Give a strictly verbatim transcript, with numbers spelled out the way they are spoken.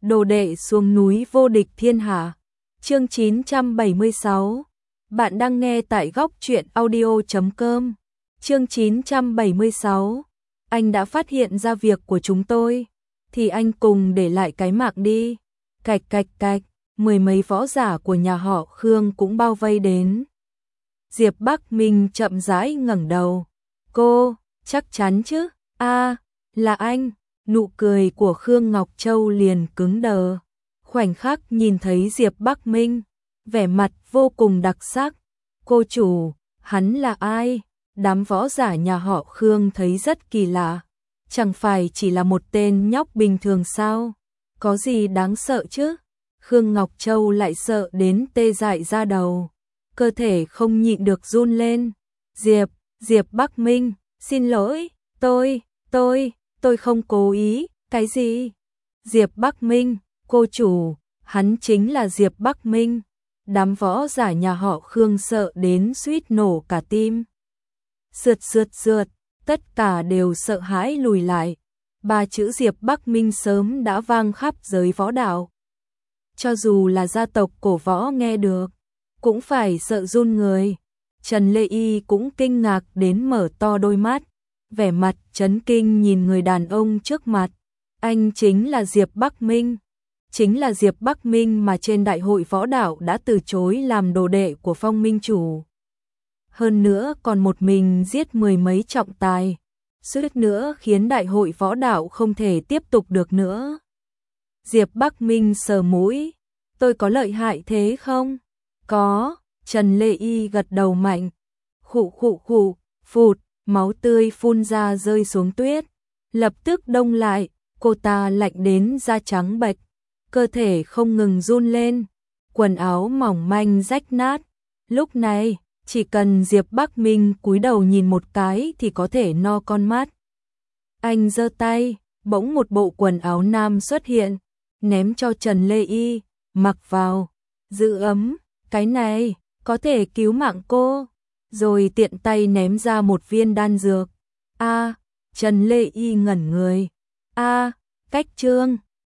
Đồ đệ xuống núi vô địch thiên hạ. Chương chín trăm bảy mươi sáu. Bạn đang nghe tại góc truyện audio chấm com. Chương chín trăm bảy mươi sáu. Anh đã phát hiện ra việc của chúng tôi, thì anh cùng để lại cái mạng đi. Cạch cạch cạch, mười mấy võ giả của nhà họ Khương cũng bao vây đến. Diệp Bắc Minh chậm rãi ngẩng đầu. Cô, chắc chắn chứ? A, là anh. Nụ cười của Khương Ngọc Châu liền cứng đờ. Khoảnh khắc nhìn thấy Diệp Bắc Minh, vẻ mặt vô cùng đặc sắc. Cô chủ, hắn là ai? Đám võ giả nhà họ Khương thấy rất kỳ lạ. Chẳng phải chỉ là một tên nhóc bình thường sao? Có gì đáng sợ chứ? Khương Ngọc Châu lại sợ đến tê dại da đầu. Cơ thể không nhịn được run lên. Diệp, Diệp Bắc Minh, xin lỗi, tôi, tôi, tôi không cố ý, cái gì? Diệp Bắc Minh, cô chủ, hắn chính là Diệp Bắc Minh. Đám võ giả nhà họ Khương sợ đến suýt nổ cả tim. Sượt sượt sượt, tất cả đều sợ hãi lùi lại. Ba chữ Diệp Bắc Minh sớm đã vang khắp giới võ đạo. Cho dù là gia tộc cổ võ nghe được, cũng phải sợ run người. Trần Lê Y cũng kinh ngạc đến mở to đôi mắt, vẻ mặt chấn kinh nhìn người đàn ông trước mặt. Anh chính là Diệp Bắc Minh. Chính là Diệp Bắc Minh mà trên đại hội võ đạo đã từ chối làm đồ đệ của Phong Minh chủ. Hơn nữa còn một mình giết mười mấy trọng tài, suýt nữa khiến đại hội võ đạo không thể tiếp tục được nữa. Diệp Bắc Minh sờ mũi, tôi có lợi hại thế không? Có, Trần Lê Y gật đầu mạnh. Khụ khụ khụ, phụt, máu tươi phun ra rơi xuống tuyết. Lập tức đông lại, cô ta lạnh đến da trắng bệch, cơ thể không ngừng run lên, quần áo mỏng manh rách nát. Lúc này, chỉ cần Diệp Bắc Minh cúi đầu nhìn một cái thì có thể no con mắt. Anh giơ tay, bỗng một bộ quần áo nam xuất hiện, ném cho Trần Lê Y, mặc vào, giữ ấm, cái này, có thể cứu mạng cô. Rồi tiện tay ném ra một viên đan dược. A, Trần Lê Y ngẩn người. A, cách trương,